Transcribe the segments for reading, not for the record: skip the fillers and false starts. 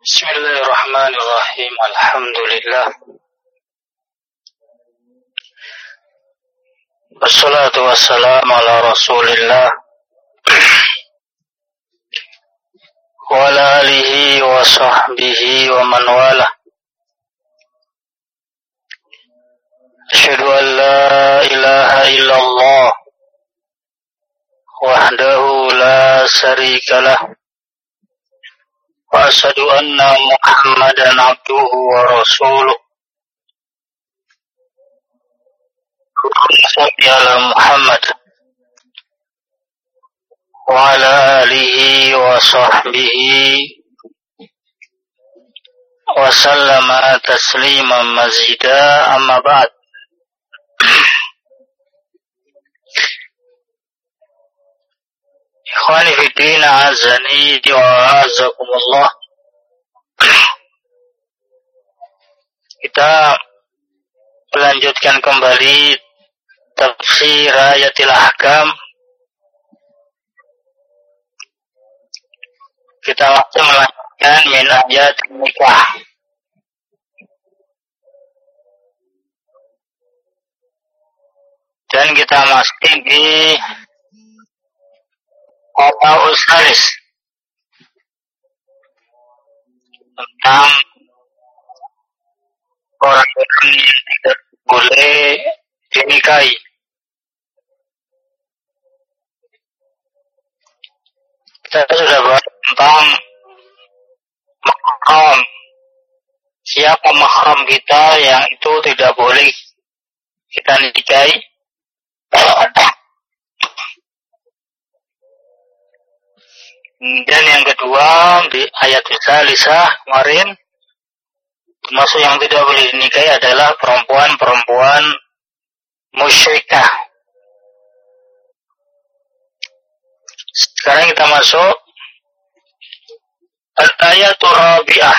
Bismillahirrahmanirrahim. Alhamdulillah. Wassalatu wassalamu ala Rasulillah wa ala alihi wa sahbihi wa man wala. Asyhadu an la ilaha illallah wahdahu la syarika lah. Wa asyhadu anna Muhammadan abduhu wa rasuluh. Salli ala Muhammad wa ala alihi wa sahbihi wa sallama tasliman mazida, amma ba'd. Ikhwani fi din, azani wa azakumullah. Kita melanjutkan kembali tafsir ayatil ahkam. Kita masih melanjutkan min ayat nikah. Dan kita masih di Qada Usalis tentang orang yang tidak boleh dinikahi. Kita sudah bahas tentang mahram. Siapa mahram kita yang itu tidak boleh kita nikahi? Dan yang kedua di ayat Salisah kemarin, termasuk yang tidak boleh dinikahi adalah perempuan-perempuan musyrikah. Sekarang kita masuk al-ayatul rabi'ah,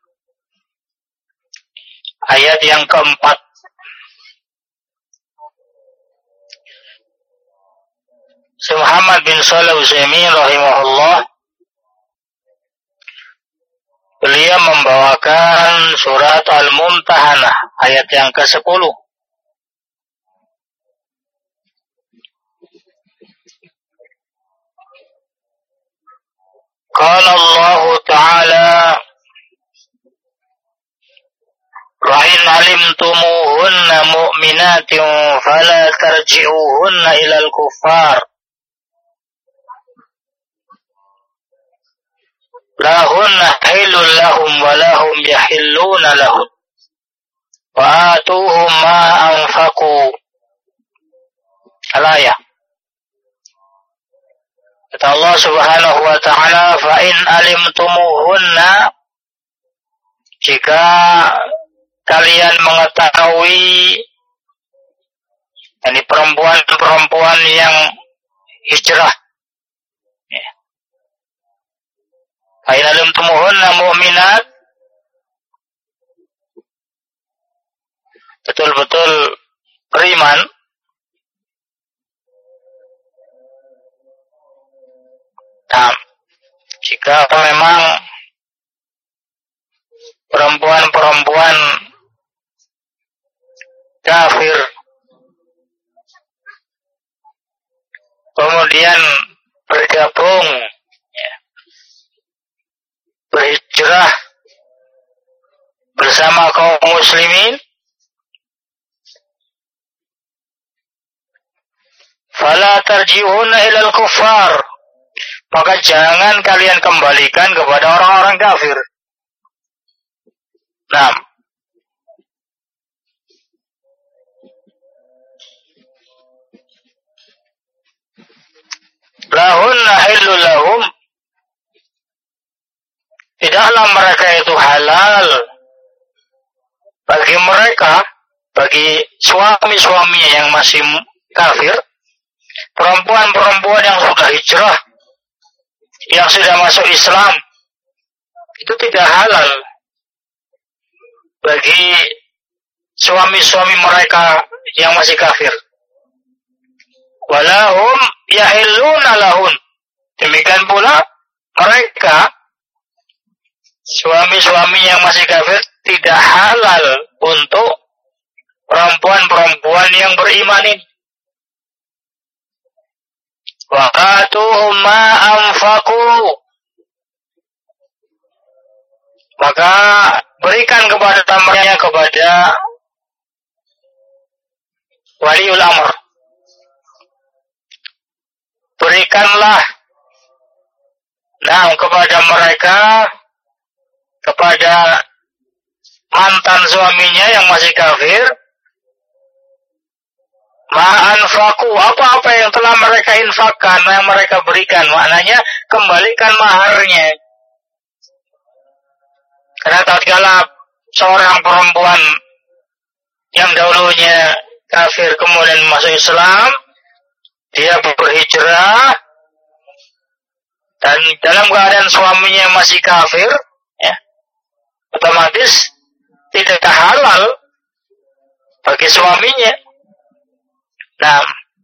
ayat yang keempat. Syekh Muhammad bin Shalih Al-Utsaimin rahimahullah, beliau membawakan surat Al-Mumtahanah ayat yang ke-10. Qala Allah Ta'ala wa in alimtumuhunna mu'minatin fala tarji'uhunna ilal kuffar lahunna hilul lahum wa lahum yahilluna lahum wa atuhum ma anfaqu. Al-ayah. Kata Allah Subhanahu wa ta'ala, fa in alimtumuhunna, jika kalian mengetahui ini perempuan-perempuan yang hijrah, fa in alimtumuhunna mu'minat, betul-betul beriman, nah, jika memang perempuan-perempuan kafir kemudian bergabung, berhijrah bersama kaum muslimin, fala tarji'una ilal kuffar, maka jangan kalian kembalikan kepada orang-orang kafir. Nah, lahunna hillul lahum, tidaklah mereka itu halal bagi mereka, bagi suami-suaminya yang masih kafir, perempuan-perempuan yang sudah hijrah, yang sudah masuk Islam, itu tidak halal bagi suami-suami mereka yang masih kafir. Walahum yahilluna lahun, demikian pula mereka suami-suami yang masih kafir tidak halal untuk perempuan-perempuan yang beriman ini. Wa atuhum ma anfaqu, maka berikan kepada mereka, kepada waliul amr, berikanlah kepada mereka, kepada mantan suaminya yang masih kafir, ma'anfaku, apa-apa yang telah mereka infakkan, yang mereka berikan, maknanya kembalikan maharnya. Karena tatkala seorang perempuan yang dahulunya kafir kemudian masuk Islam, dia berhijrah, dan dalam keadaan suaminya masih kafir, ya, otomatis tidak halal bagi suaminya. Nah,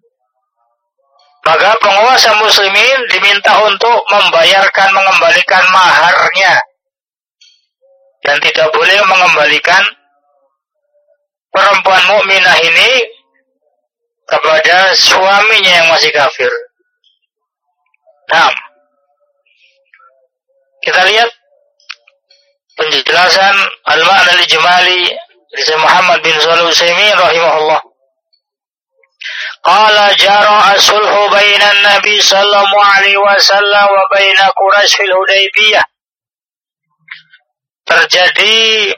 maka penguasa muslimin diminta untuk mengembalikan maharnya, dan tidak boleh mengembalikan perempuan mukminah ini kepada suaminya yang masih kafir. Nah, kita lihat penjelasan al-ma'na al-ijmali dari Muhammad bin Shalih Al-Utsaimin rahimahullah. Qala jara sulhu bainan Nabi sallallahu alaihi wasallam wa baina Quraisy fil Hudaybiyah. Terjadi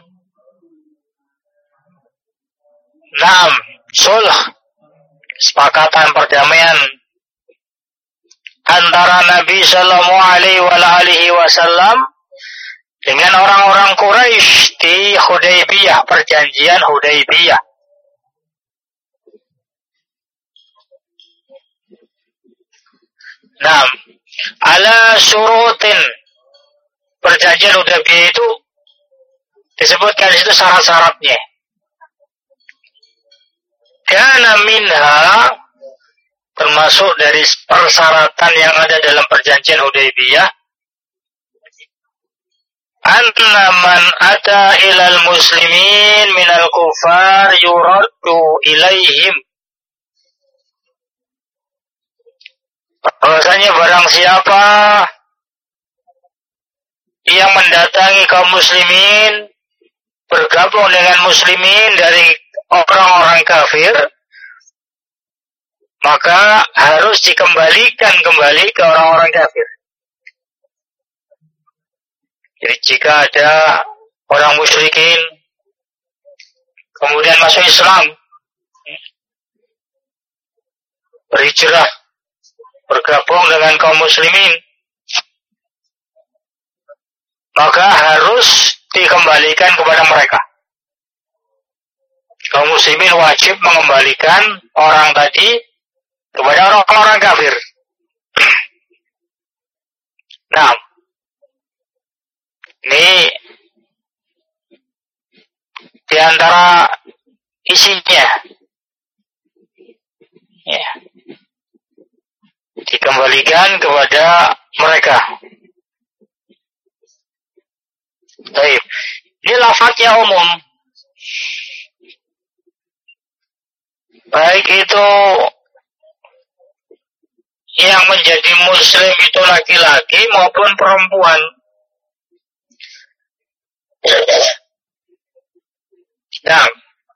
sulh, kesepakatan perdamaian antara Nabi sallallahu alaihi wasallam dengan orang-orang Quraisy di Hudaybiyah, perjanjian Hudaybiyah. Ala syurutin, perjanjian Hudaybiyah itu disebutkan di situ syarat-syaratnya. Kana minha, termasuk dari persyaratan yang ada dalam perjanjian Hudaybiyah, anna man ata ilal muslimin minal kufar yuraddu ilaihim, bahwasanya barang siapa yang mendatangi kaum muslimin, bergabung dengan muslimin dari orang-orang kafir, maka harus dikembalikan kembali ke orang-orang kafir. Jadi jika ada orang musyrikin kemudian masuk Islam, berhijrah, bergabung dengan kaum muslimin, maka harus dikembalikan kepada mereka. Kaum muslimin wajib mengembalikan orang tadi kepada orang-orang kafir. Nah, ini di antara isinya, ya, dikembalikan kepada mereka. Baik, ini lafadznya umum, baik itu yang menjadi muslim itu laki-laki maupun perempuan. Nah,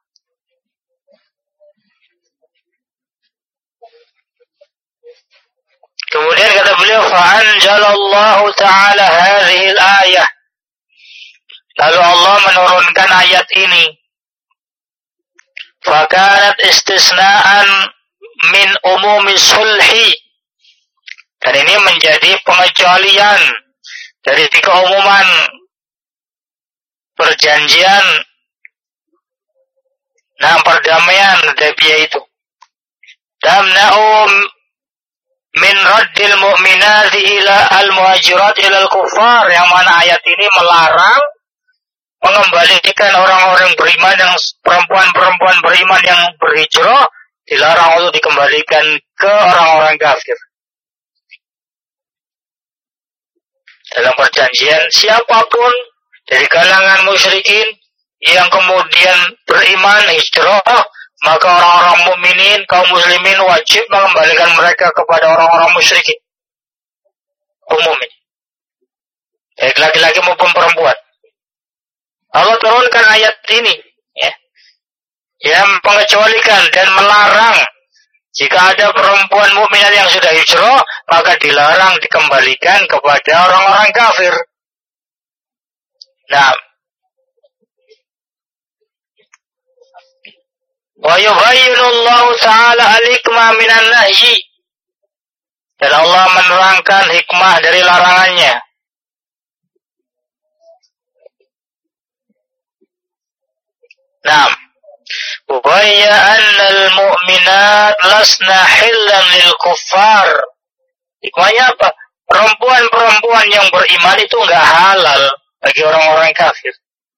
kemudian kata beliau, fa'anjalallahu ta'ala hadhil ayah, lalu Allah menurunkan ayat ini, fakanat istisna'an min umumi sulhi, dan ini menjadi pengecualian dari keumuman perjanjian perdamaian Hudaybiyah itu. Tamna'u min raddil mu'minati ila al-muhajirat ila al-kuffar, yang mana ayat ini melarang mengembalikan orang-orang beriman, yang perempuan-perempuan beriman yang berhijrah, dilarang untuk dikembalikan ke orang-orang kafir. Dalam perjanjian, siapapun dari kalangan musyrikin yang kemudian beriman hijrah, maka orang-orang mukminin kaum muslimin wajib mengembalikan mereka kepada orang-orang musyrikin umumnya, baik laki-laki maupun perempuan. Allah turunkan ayat ini yang mengecualikan dan melarang jika ada perempuan mukminat yang sudah hijrah, maka dilarang dikembalikan kepada orang-orang kafir. Nah, wa yubayyinullahu ta'ala al-hikmah minan nahyi, dan Allah menerangkan hikmah dari larangannya. Nah, wa ya annal mu'minat lasna hillan lil kuffar. Hikmahnya apa? Perempuan-perempuan yang beriman itu enggak halal bagi orang-orang kafir.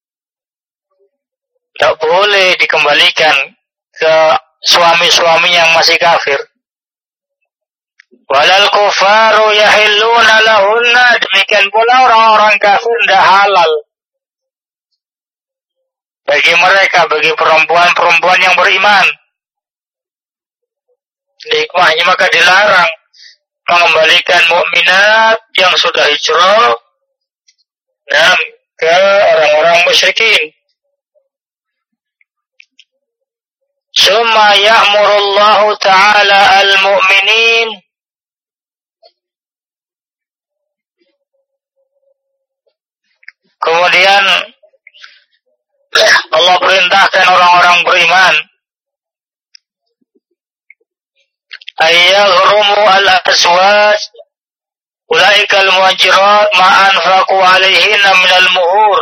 Tidak boleh dikembalikan ke suami-suami yang masih kafir. Walal kufaru yahilluna lahunna, demikian pula orang-orang kafir tidak halal bagi mereka, bagi perempuan-perempuan yang beriman. Hikmahnya maka dilarang mengembalikan mukminat yang sudah hijrah ke orang-orang musyrikin. Summa ya'murullahu ta'ala al-mu'minin, kemudian Allah perintahkan orang-orang beriman ayyaghrumu al-aswaj ulaika al-muhajirat ma anfaqu alaihinna minal muhur.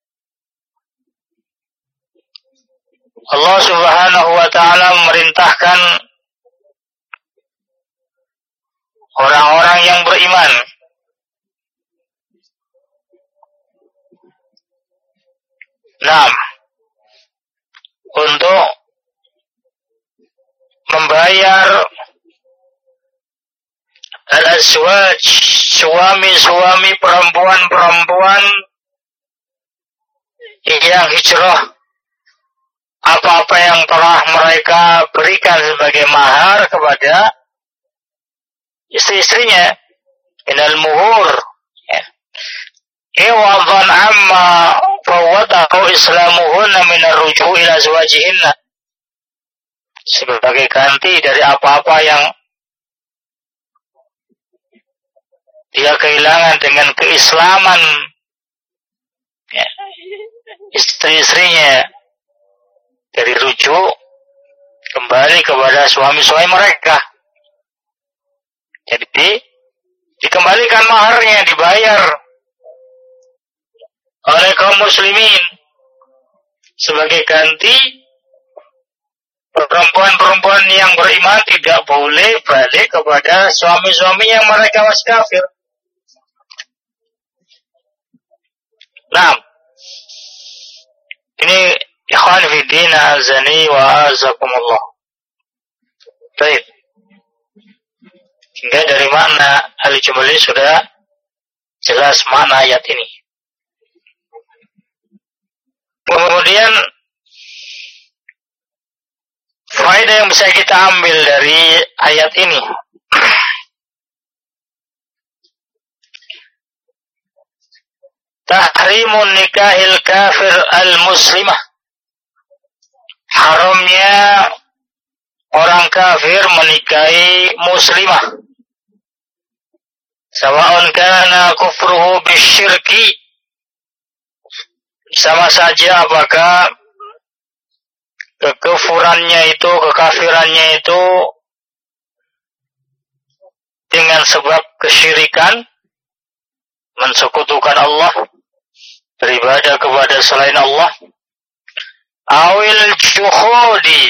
Allah Subhanahu wa ta'ala memerintahkan orang-orang yang beriman untuk membayar al-azwaj, suami-suami perempuan-perempuan yang hijrah, apa-apa yang telah mereka berikan sebagai mahar kepada istri-istrinya, minal muhur, iwadhan amma fawwatahu islamuhunna minar ruju' ila azwajihinna, sebagai ganti dari apa-apa yang dia kehilangan dengan keislaman istri-istrinya, dari rujuk kembali kepada suami-suami mereka. Jadi dikembalikan maharnya, dibayar oleh kaum muslimin sebagai ganti. Perempuan-perempuan yang beriman tidak boleh balik kepada suami-suami yang mereka masih kafir. Nah, ini ikhwan fiddin azani wa azakumullah. Baik. Hingga dari makna al-jumlah sudah jelas makna ayat ini. Kemudian faedah yang bisa kita ambil dari ayat ini, tahrimun nikahil kafir al-muslimah, haramnya orang kafir menikahi muslimah, sawa'un kana kufruhu bisyirki, sama saja apakah kekufurannya itu, kekafirannya itu dengan sebab kesyirikan, mensekutukan Allah, beribadah kepada selain Allah, awil juhudi,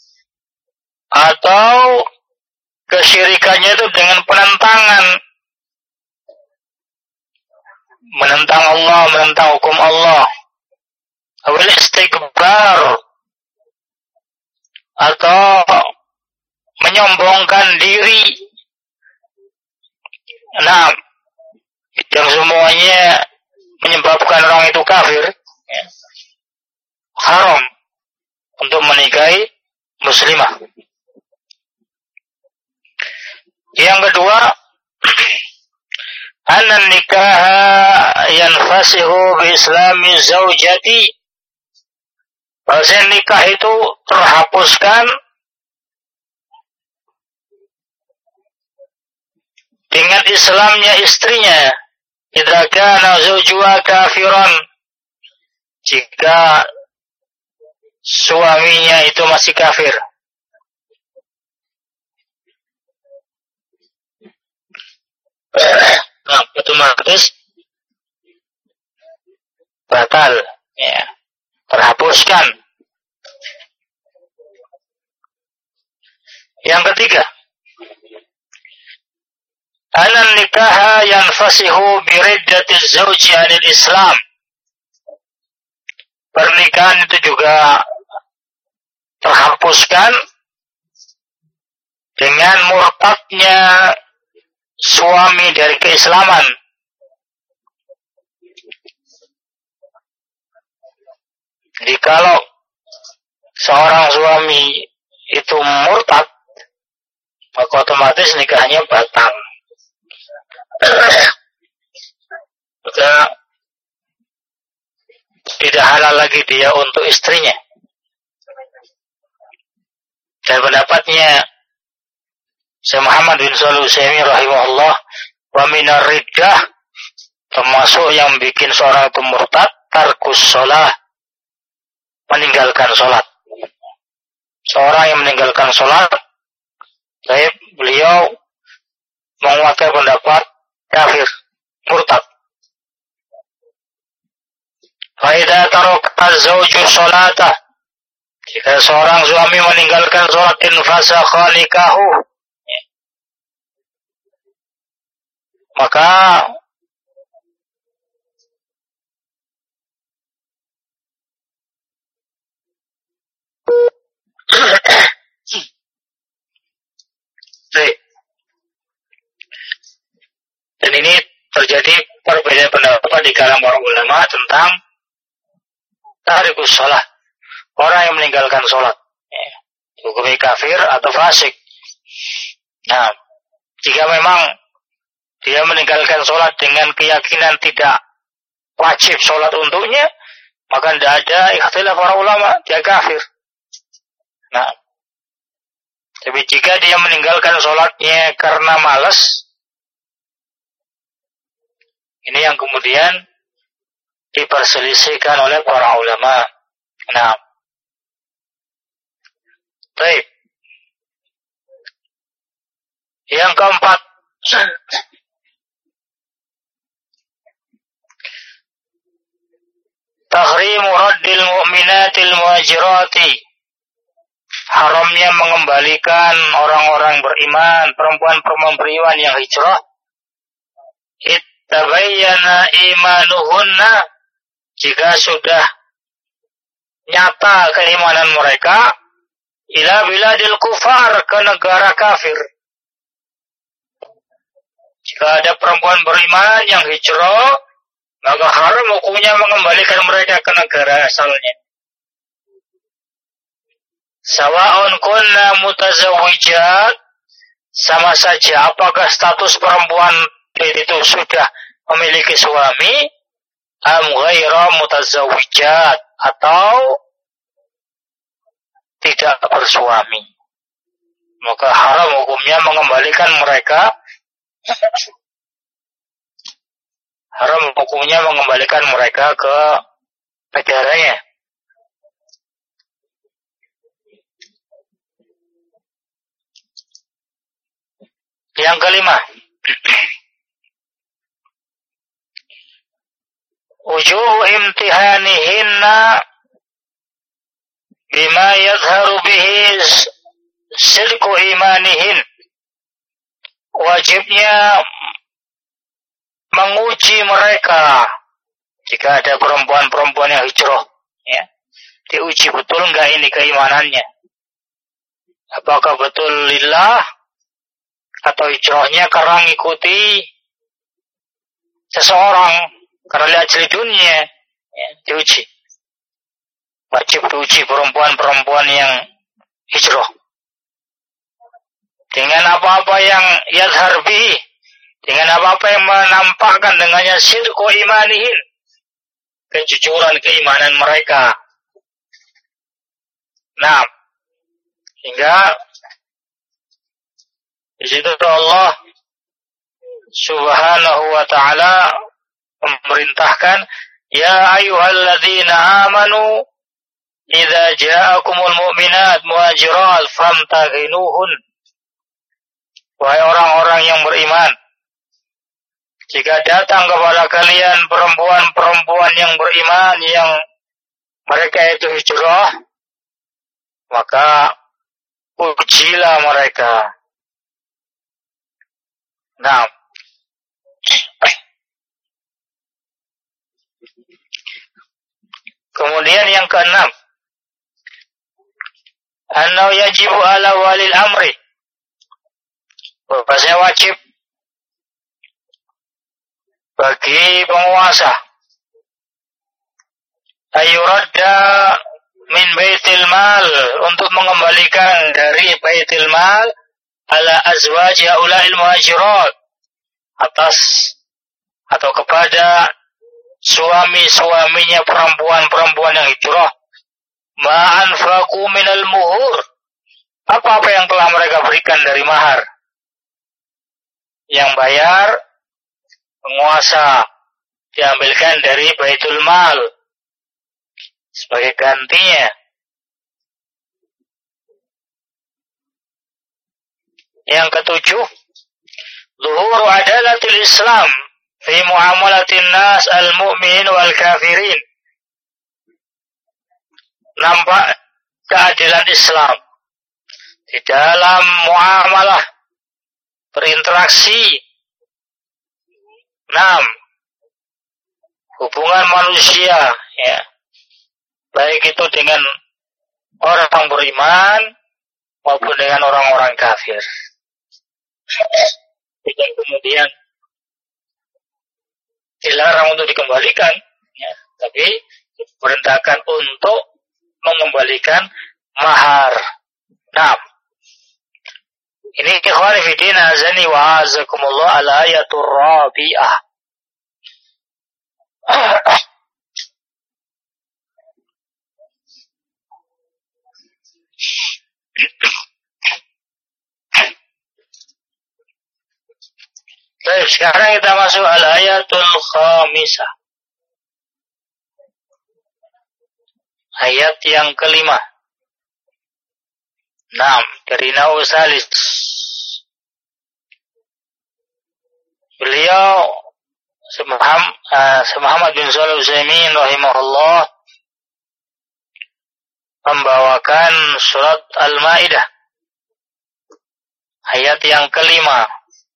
atau kesyirikannya itu dengan penentangan, menentang Allah, menentang hukum Allah, awil istikbar, atau menyombongkan diri. Nah, yang semuanya menyebabkan orang itu kafir, ya, haram untuk menikahi muslimah. Yang kedua, anna nikaha yanfasihu bi islami zaujati. Bahwa nikah itu terhapuskan dengan Islamnya istrinya. Idza kana zawjuha kafiran, jika suaminya itu masih kafir. Nah, otomatis batal, ya, terhapuskan. Yang ketiga, anan nikaha yanfasihu biriddatiz zawji 'anil Islam. Pernikahan itu juga terhapuskan dengan murtadnya suami dari keislaman. Jadi kalau seorang suami itu murtad, maka otomatis nikahnya batal. Maka tidak halal lagi dia untuk istrinya. Dan pendapatnya Syekh Muhammad bin Shalih Al-Utsaimin rahimahullah, wa minar riddah, termasuk yang bikin seorang itu murtad, tarkus shalah, meninggalkan salat. Seorang yang meninggalkan salat, baik beliau menguatkan pendapat kafir, murtad. Fa idza taraka zawju salatah, jika seorang suami meninggalkan salat, infasakha nikahu, maka dan ini terjadi perbedaan pendapat di kalangan para ulama tentang tarikus shalah, orang yang meninggalkan sholat, hukumnya kafir atau fasik. Nah, jika memang dia meninggalkan sholat dengan keyakinan tidak wajib sholat untuknya, maka tidak ada ikhtilaf para ulama, dia kafir. Nah, tapi jika dia meninggalkan sholatnya karena malas, ini yang kemudian diperselisihkan oleh para ulama. Nah, baik. Yang keempat, tahrimu raddil mu'minatil muhajirati, haramnya mengembalikan orang-orang beriman, perempuan-perempuan beriman yang hijrah, ittabayyana imanuhunna, jika sudah nyata keimanan mereka, ila biladil kufar, ke negara kafir. Jika ada perempuan beriman yang hijrah, maka haram hukumnya mengembalikan mereka ke negara asalnya. Sawa'un kunna mutazawwijat, sama saja apakah status perempuan itu sudah memiliki suami, am ghaira mutazawwijat, atau tidak bersuami, maka haram hukumnya mengembalikan mereka, haram hukumnya mengembalikan mereka ke negaranya. Yang kelima, wujuhu imtihanihinna bima yadharu bihi sidqu imanihin, wajibnya menguji mereka jika ada perempuan-perempuan yang hijrah, ya, diuji betul enggak ini keimanannya, apakah betul lillah atau hijrahnya karena mengikuti seseorang, Karena lihat jeli dunia, ya, diuji. Wajib diuji perempuan-perempuan yang hijrah. Dengan apa-apa yang yadhar bihi, dengan apa-apa yang menampakkan dengannya sidqu imanihin, kejujuran keimanan mereka. Nah, hingga di situ Allah Subhanahu wa ta'ala memerintahkan, ya ayyuhalladzina amanu idza ja'akumul mu'minat muhajirat famtaghinuhun. Wahai orang-orang yang beriman, jika datang kepada kalian perempuan-perempuan yang beriman yang mereka itu hijrah, maka ujilah mereka. Nah, kemudian yang keenam, annahu yajibu ala walil amri, bahwasanya wajib bagi penguasa ayuradda min baitil mal, untuk mengembalikan dari baitil mal ala azwaji haula'il muhajirat, atas atau kepada suami-suaminya perempuan-perempuan yang hijrah, ma'anfaqu minal muhur, apa-apa yang telah mereka berikan dari mahar, yang bayar penguasa diambilkan dari baitul mal sebagai gantinya. Yang ketujuh, zuhuru adalatil Islam fi muamalatin nas al-mu'minin wal kafirin, nampak keadilan Islam di dalam muamalah, berinteraksi, hubungan manusia, ya, baik itu dengan orang beriman maupun dengan orang-orang kafir. Dan kemudian dilarang untuk dikembalikan, ya, tapi diperintahkan untuk mengembalikan mahar. Nah, ini ikhwan fillah azani wa azakumullah al-ayatul rabi'ah. Baik, sekarang kita masuk al-ayatul khamisah. Ayat yang kelima. Dari Nawawi Salis. Beliau Muhammad bin Shalih Al-Utsaimin rahimahullah membawakan surat Al-Maidah ayat yang kelima.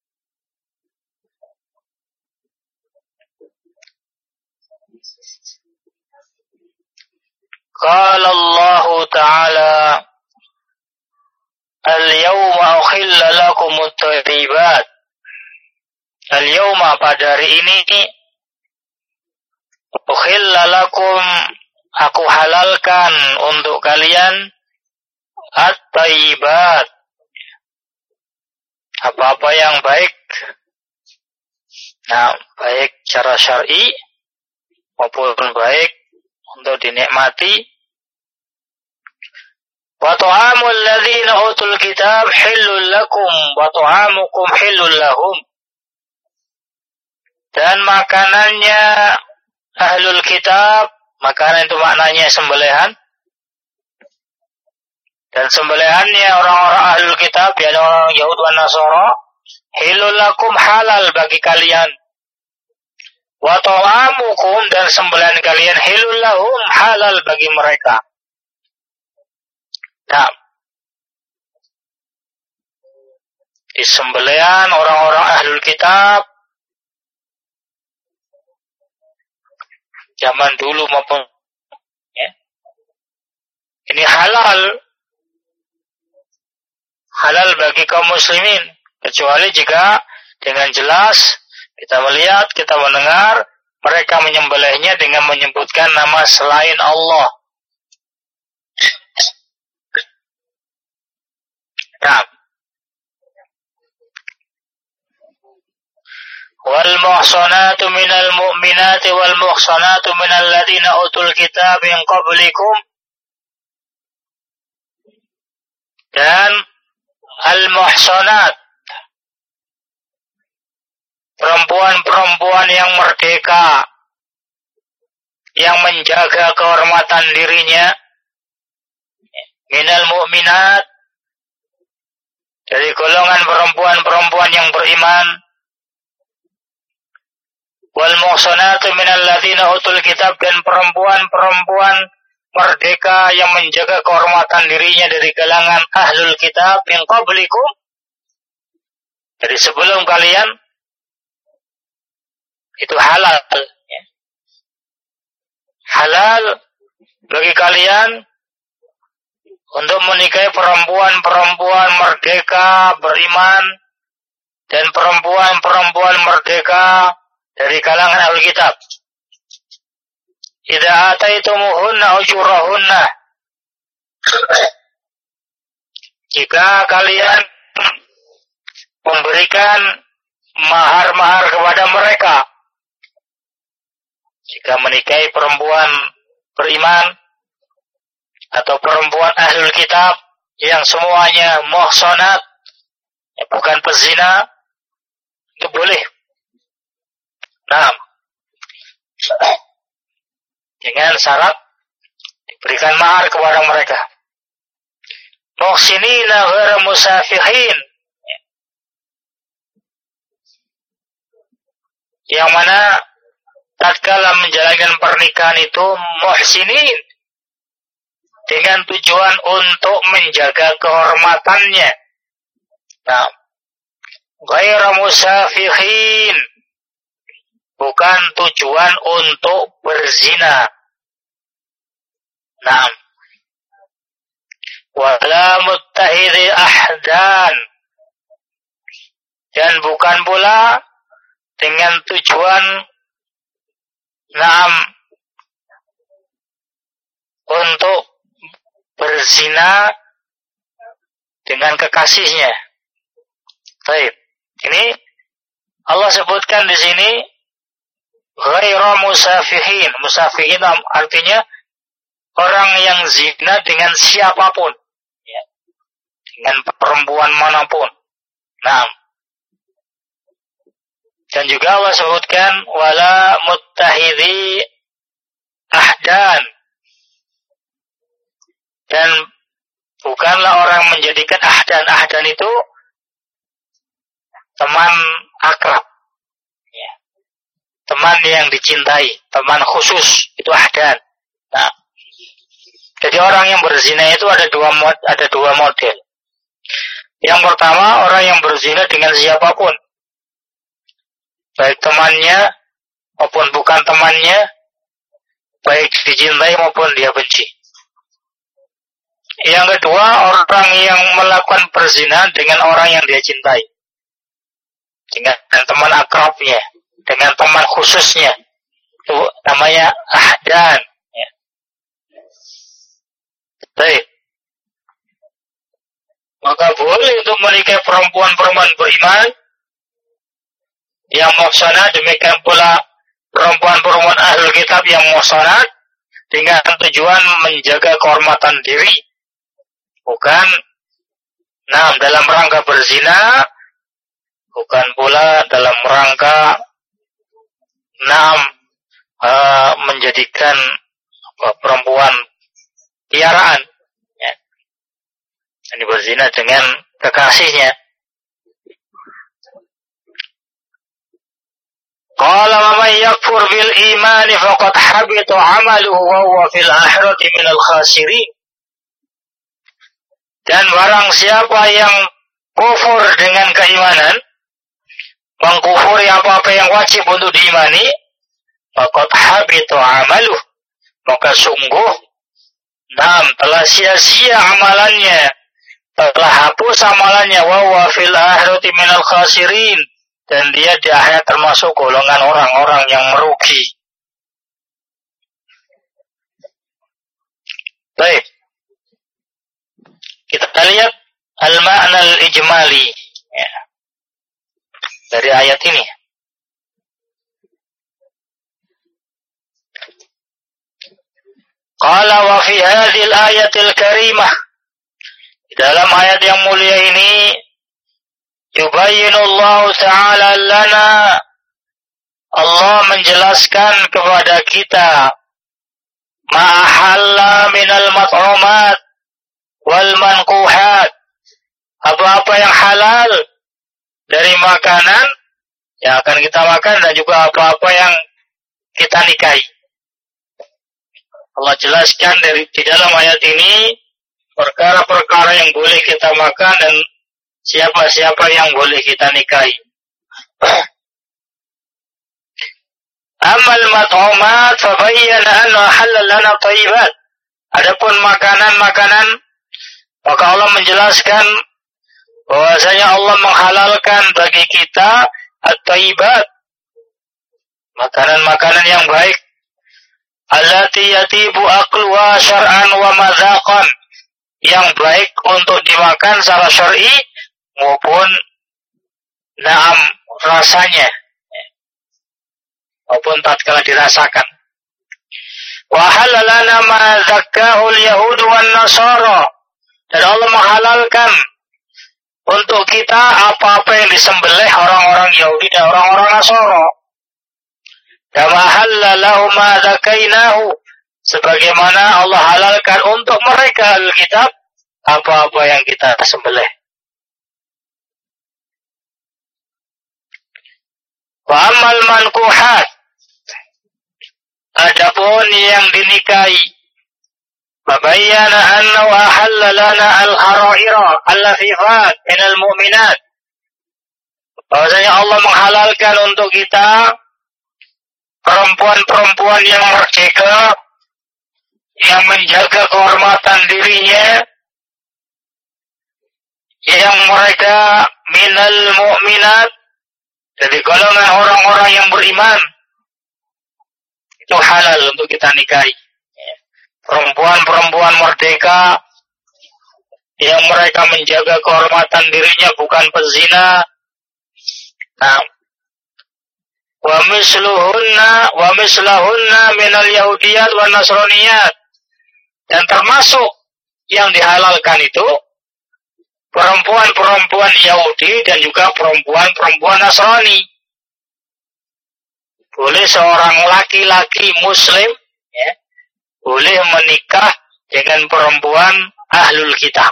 Qala Allah Ta'ala, al-yawma ukhilla lakumut thayyibat. Al-yawma, pada hari ini, ukhilla lakum, aku halalkan untuk kalian, at-thayyibat, apa-apa yang baik. Baik secara syar'i maupun baik untuk dinikmati. Wa ta'amul ladzina utul kitab hillul lakum wa ta'amukum hillul lahum. Dan makanannya ahlul kitab, makanan itu maknanya sembelihan, dan sembelihannya orang-orang ahlul kitab, yaitu orang Yahud dan Nasara, hillul lakum, halal bagi kalian. Wa ta'amukum, dan sembelihan kalian, hillul lahum, halal bagi mereka. Nah, di sembelihan orang-orang ahlul kitab zaman dulu maupun ya, ini halal bagi kaum muslimin, kecuali jika dengan jelas kita melihat, kita mendengar mereka menyembelihnya dengan menyebutkan nama selain Allah. Nah, wal muhsanatu minal mu'minati wal muhsanatu minal ladzina utul kitab min qablikum, dan al muhsanat, perempuan-perempuan yang merdeka, yang menjaga kehormatan dirinya, minal mu'minat, dari golongan perempuan-perempuan yang beriman, wal muhsanatu minal ladzina utul kitab, dan perempuan-perempuan merdeka yang menjaga kehormatan dirinya dari kalangan ahlul kitab min qablikum, dari sebelum kalian. Itu halal, ya. Halal bagi kalian untuk menikahi perempuan-perempuan merdeka beriman dan perempuan-perempuan merdeka dari kalangan ahli kitab. Idza ataitumuhunna ujurahunna, jika kalian memberikan mahar-mahar kepada mereka, jika menikahi perempuan beriman atau perempuan ahlul kitab yang semuanya muhsanat, bukan pezina, itu boleh. Nah, dengan syarat diberikan mahar kepada mereka. Muhsinina ghairu musafihin, yang mana tatkala menjalankan pernikahan itu muhsinin, dengan tujuan untuk menjaga kehormatannya. Nah, ghairu musafihin, bukan tujuan untuk berzina. Nah, wala muttahidhi ahdan, dan bukan pula dengan tujuan untuk berzina dengan kekasihnya. Baik, ini Allah sebutkan di sini ghairu musafihin. Musafihin artinya orang yang zina dengan siapapun, ya, dengan perempuan manapun. Nah, dan juga Allah sebutkan wala muttahidhi ahdan, dan bukanlah orang menjadikan ahdan itu teman akrab, ya, teman yang dicintai, teman khusus, itu ahdan. Nah, jadi orang yang berzina itu ada dua model. Yang pertama, orang yang berzina dengan siapapun, baik temannya maupun bukan temannya, baik dicintai maupun dia benci. Yang kedua, orang yang melakukan perzinahan dengan orang yang dia cintai, dengan teman akrabnya, dengan teman khususnya, itu namanya ahdan, ya. Baik, maka boleh untuk menikahi perempuan-perempuan beriman yang muhsanat, demikian pula perempuan-perempuan ahlul kitab yang muhsanat, dengan tujuan menjaga kehormatan diri, bukan dalam rangka berzina, bukan pula dalam rangka menjadikan perempuan piaraan, ya. Ini berzina dengan kekasihnya. Qala wa man yakfur bil imani faqad habita 'amaluhu wa huwa fil akhirati minal khasirin. Dan barang siapa yang kufur dengan keimanan, mengkufuri apa-apa yang wajib untuk diimani, faqad habita 'amaluhu, maka sungguh telah sia-sia amalannya, telah hapus amalannya, wa huwa fil akhirati minal khasirin, dan dia di akhirat termasuk golongan orang-orang yang merugi. Baik. Kita lihat al-ma'na al-ijmali ya, dari ayat ini. Qala wa fi hadhil ayatil karimah. Dalam ayat yang mulia ini yubayyinullahu ta'ala lana, Allah menjelaskan kepada kita ma'ahalla minal mat'umat wal manquhat, apa-apa yang halal dari makanan yang akan kita makan dan juga apa-apa yang kita nikahi. Allah jelaskan di dalam ayat ini perkara-perkara yang boleh kita makan dan siapa-siapa yang boleh kita nikahi. Amal mat'umat fabayyana anna halal lana thayyibat. Adapun makanan-makanan, maka Allah menjelaskan bahwasanya Allah menghalalkan bagi kita at-thayyibat, makanan-makanan yang baik, allati yatibu aqluha syar'an wa madzaqan, yang baik untuk dimakan secara syar'i maupun naam rasanya maupun tatkala dirasakan. Wa halalana ma zakkahu al-yahud wan nasara, dan Allah menghalalkan untuk kita apa-apa yang disembelih orang-orang Yahudi dan orang-orang Nasara. Kama halalahu ma zakainahu, sebagaimana Allah halalkan untuk mereka Alkitab apa-apa yang kita sembelih. Wa amal mankuhat, adapun yang dinikahi, fabayyana annahu ahalla lana al-hara'ira al-lafifat minal mu'minat, bahwasanya Allah menghalalkan untuk kita perempuan-perempuan yang merdeka, yang menjaga kehormatan dirinya, yang mereka minal mu'minat, dari golongan orang-orang yang beriman. Itu halal untuk kita nikahi. Perempuan-perempuan merdeka yang mereka menjaga kehormatan dirinya, bukan pezina. Nah, wa mislahunna minal yahudiyat wan nasraniyat, dan termasuk yang dihalalkan itu perempuan-perempuan Yahudi dan juga perempuan-perempuan Nasrani. Boleh seorang laki-laki muslim ya, boleh menikah dengan perempuan ahlul kitab,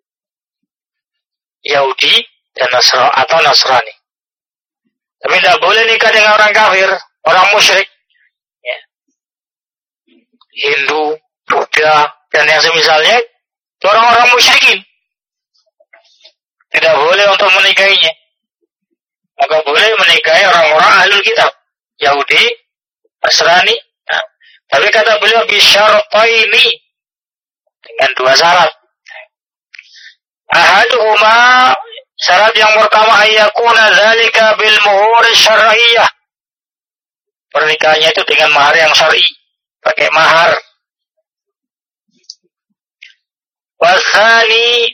Yahudi dan Nasrani. Tapi tidak boleh nikah dengan orang kafir, orang musyrik ya, Hindu, Buddha dan yang semisalnya, itu orang-orang musyrikin. Tidak boleh untuk menikahinya. Maka boleh menikahi orang-orang ahlul kitab, Yahudi, Nasrani. Nah, tapi kata beliau bisyartaini, dengan dua syarat. Ahaduhuma, syarat yang pertama, ayyakuna dzalika bil muhur syar'iyyah. Pernikahannya itu dengan mahar yang syar'i, pakai mahar. Wasani,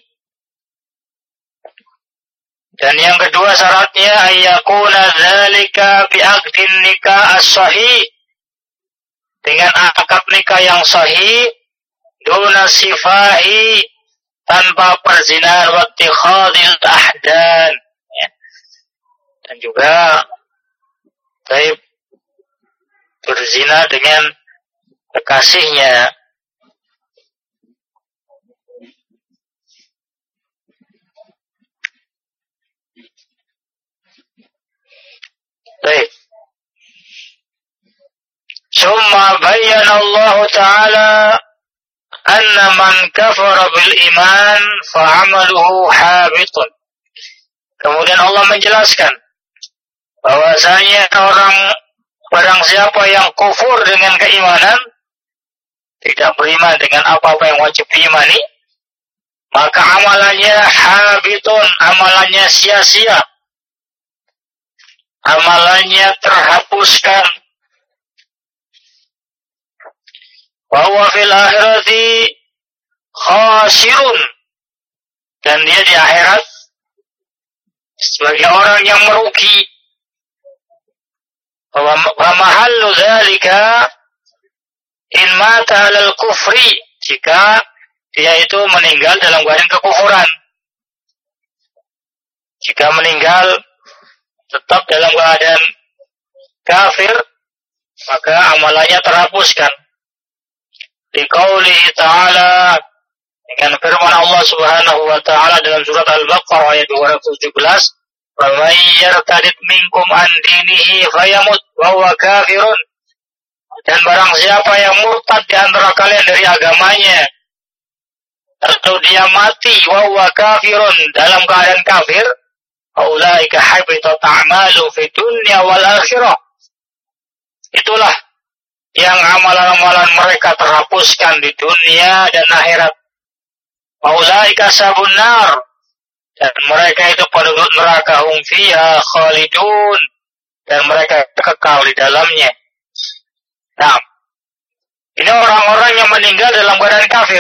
dan yang kedua syaratnya ayyakuna dzalika bi aqdin nikah as-sahih, dengan akad nikah yang sahih, duna sifahi, tanpa perzinahan, wa ittikhadil ahdan ya. Dan juga berzina dengan kekasihnya. Baik. Summa bayyana Allah Ta'ala anna man kafara bil iman fa'amaluhu habitun. Kemudian Allah menjelaskan bahwasanya barang siapa yang kufur dengan keimanan, tidak beriman dengan apa-apa yang wajib diimani, maka amalannya habitun, amalannya sia-sia, amalannya terhapuskan. Wa huwa fil akhirati khasirun, dan dia di akhirat sebagai orang yang merugi. Wa mahallu dzalika in mata 'alal kufri, jika dia itu meninggal dalam keadaan kekufuran. Jika meninggal tetap dalam keadaan kafir, maka amalannya terhapuskan. Liqaulihi ta'ala, dengan firman Allah Subhanahu wa taala dalam surat Al-Baqarah ayat 217, "Wa may yartadid minkum an dinihi fayamut wa huwa kafirun." Dan barang siapa yang murtad di antara kalian dari agamanya, atau dia mati wa huwa kafirun, dalam keadaan kafir, ulaika habitat a'malu fid dunya wal akhirah. Itulah yang amalan-amalan mereka terhapuskan di dunia dan akhirat. Ulaika sabun nar, dan mereka itu penduduk neraka, hum fiha khalidun, dan mereka kekal di dalamnya. Nah, ini orang-orang yang meninggal dalam keadaan kafir.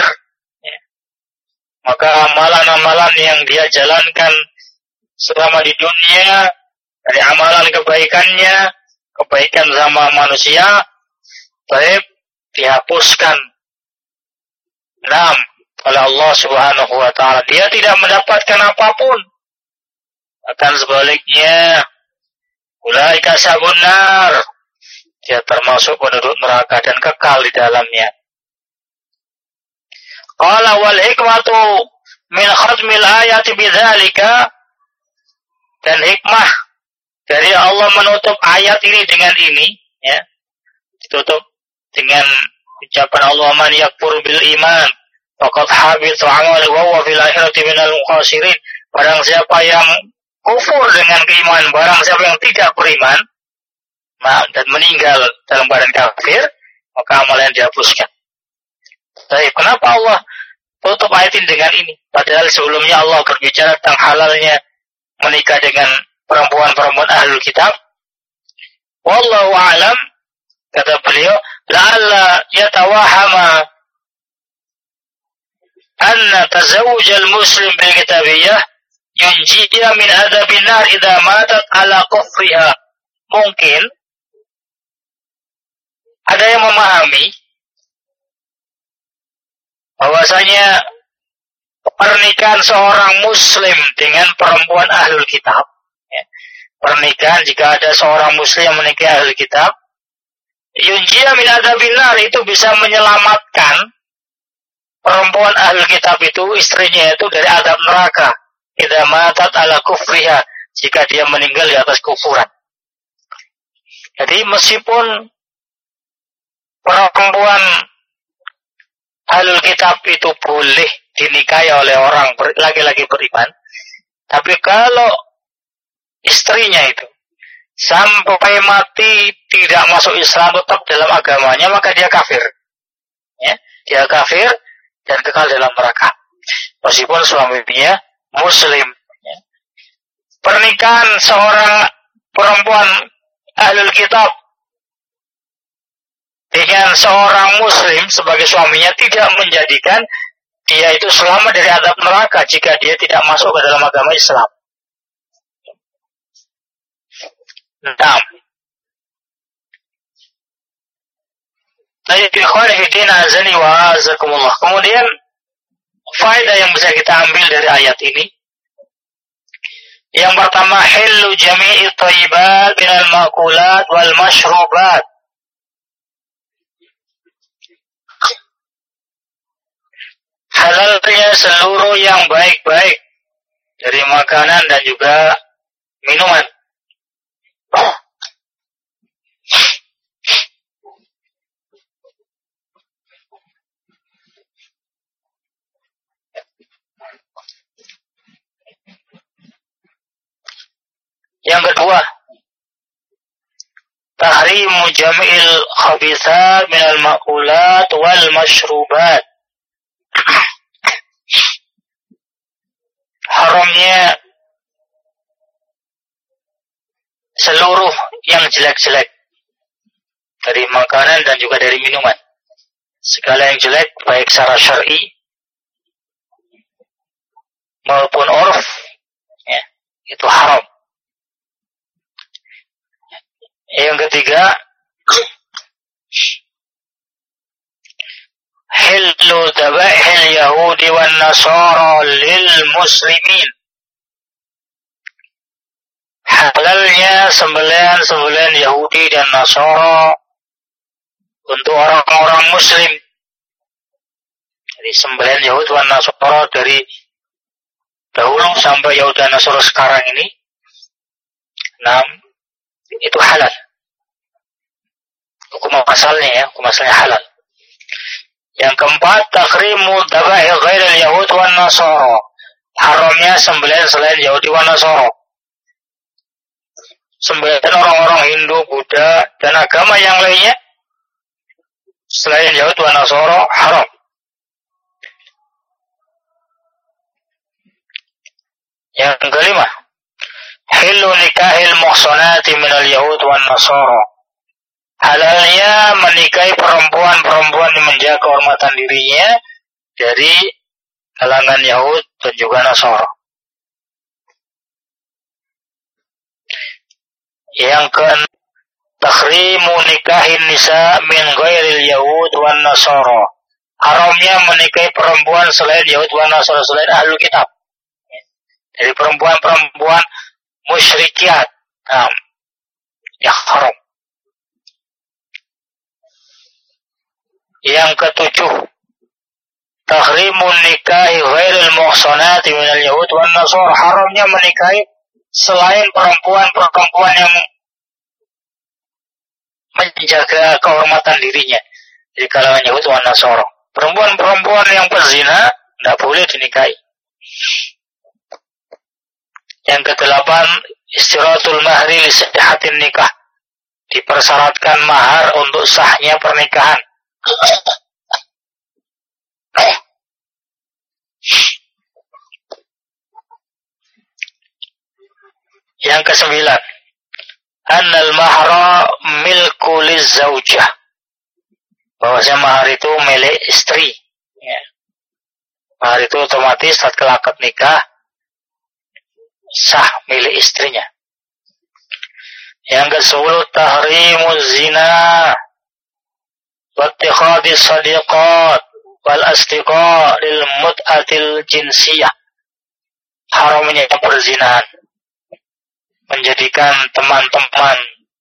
Maka amalan-amalan yang dia jalankan selama di dunia, dari amalan kebaikannya, kebaikan sama manusia, baik dihapuskan. Nah, oleh Allah Subhanahu wa taala, dia tidak mendapatkan apapun. Akan sebaliknya, ulaika sabun nar, dia termasuk penduduk neraka dan kekal di dalamnya. Qala wal hikmatu min khatmil ayati bidzalika, dan hikmah dari Allah menutup ayat ini dengan ini, ya, ditutup dengan ucapan Allah, man yakfur bil iman faqad habita 'amaluhu wa huwa fil akhirati minal khasirin. Barang siapa yang kufur dengan keimanan, barang siapa yang tidak beriman dan meninggal dalam keadaan kafir, maka amalnya dihapuskan. Tapi kenapa Allah tutup ayat ini dengan ini? Padahal sebelumnya Allah berbicara tentang halalnya menikah dengan perempuan-perempuan ahlul kitab. Wallahu a'lam, kata beliau, la'alla yatawahama anna tazawuj al-muslim bil kitabiyah yunjiya min adabin nar idza matat ala kufriha. Mungkin ada yang memahami bahwasanya pernikahan seorang muslim dengan perempuan ahlul kitab, ya, pernikahan jika ada seorang muslim yang menikahi ahlul kitab, yunjiya min adabin nar, itu bisa menyelamatkan perempuan ahlul kitab itu, istrinya itu, dari adab neraka. Idza matat ala kufriha, jika dia meninggal di atas kufuran. Jadi meskipun perempuan ahlul kitab itu boleh dinikahi oleh orang laki-laki beriman, tapi kalau istrinya itu sampai mati tidak masuk Islam, tetap dalam agamanya, maka dia kafir. Ya, dia kafir dan kekal dalam neraka, meskipun suaminya muslim. Ya. Pernikahan seorang perempuan ahlul kitab dengan seorang muslim sebagai suaminya tidak menjadikan dia itu selamat dari azab neraka jika dia tidak masuk ke dalam agama Islam. Nah, kemudian faedah yang bisa kita ambil dari ayat ini, yang pertama, hillu jami'i thayyibat minal ma'kulat wal mashrubat. Halalnya seluruh yang baik-baik dari makanan dan juga minuman. Yang kedua, tahrimu jam'il khabithat minal ma'kulat wal mashrubat. Haramnya seluruh yang jelek-jelek dari makanan dan juga dari minuman. Segala yang jelek, baik secara syar'i maupun urf, ya, itu haram. Yang ketiga, hillu dzabaihil yahudi wan nasara lil muslimin. Halalnya sembelihan Yahudi dan Nasara untuk orang-orang muslim. Jadi sembelihan Yahudi dan Nasara dari dahulu sampai Yahudi dan Nasara sekarang ini, itu halal. Hukum asalnya halal. Yang keempat, takhrimu dhabaih ghairil Yahud wan Nasara. Haramnya sembelihan selain Yahudi wan Nasara. Sembelihan orang-orang Hindu, Buddha, dan agama yang lainnya selain Yahudi wan Nasara haram. Yang kelima, hilu nikahil muhsanati minal Yahud wan Nasara. Halalnya menikahi perempuan-perempuan yang menjaga kehormatan dirinya dari kalangan Yahud dan juga Nasara. Yang keenam, takhrimu nikahin nisa min ghairil Yahud wan Nasara. Haramnya menikahi perempuan selain Yahud wan Nasara, selain ahlul kitab. Dari perempuan-perempuan musyrikiyat. Ya haram. Yang ketujuh, tahrimun nikahi ghairil muhsanati minal Yahud wan Nasara. Haramnya menikahi selain perempuan-perempuan yang menjaga kehormatan dirinya dari kalangan Yahud wan Nasara. Perempuan-perempuan yang berzina tidak boleh dinikahi. Yang kedelapan, istiratul mahri li sihhatin nikah. Dipersyaratkan mahar untuk sahnya pernikahan. Yang kesembilan, annal mahra milku lizaujah. Bahwasanya mahar itu milik istri. Ya. Mahar itu otomatis tatkala akad nikah sah milik istrinya. Yang ke-10, tahrimuz zina wa ittikhadis sadiqat wal asdiqa lil mut'atil jinsiyah. Haramnya perzinahan, menjadikan teman-teman,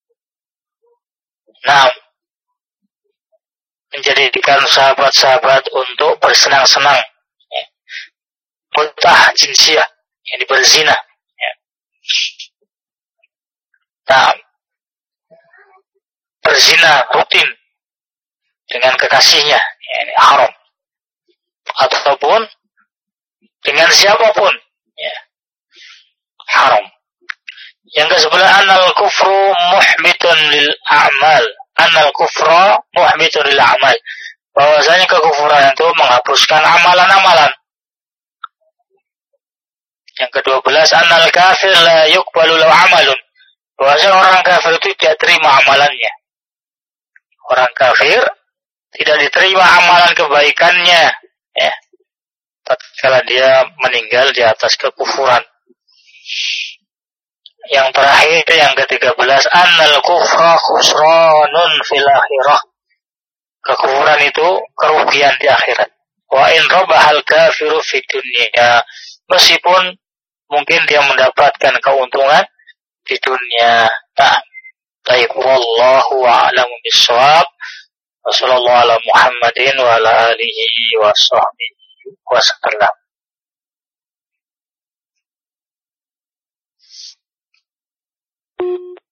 menjadikan sahabat-sahabat untuk bersenang-senang, mut'ah jinsiyah, yang berzina. Berzina rutin dengan kekasihnya, ini haram. Ataupun dengan siapapun, haram. Yang ke-11, annal kufru muhmitun lil a'mal. Annal kufra muhmitun lil a'mal. Bahwasanya kekufuran itu menghapuskan amalan-amalan. Yang ke-12, annal kafir la yuqbalu lahu amalun. Bahwasanya orang kafir itu tidak terima amalannya. Orang kafir tidak diterima amalan kebaikannya, tatkala dia meninggal di atas kekufuran. Yang terakhir, yang ke-13, annal kufra khusranun fil akhirah. Kekufuran itu kerugian di akhirat. Wa in rabahal kafiru fid dunya. Meskipun mungkin dia mendapatkan keuntungan di dunia. Baik, wallahu a'lamu bissawab. Wassallallahu ala Muhammadin wa ala alihi wa sahbihi wasallam.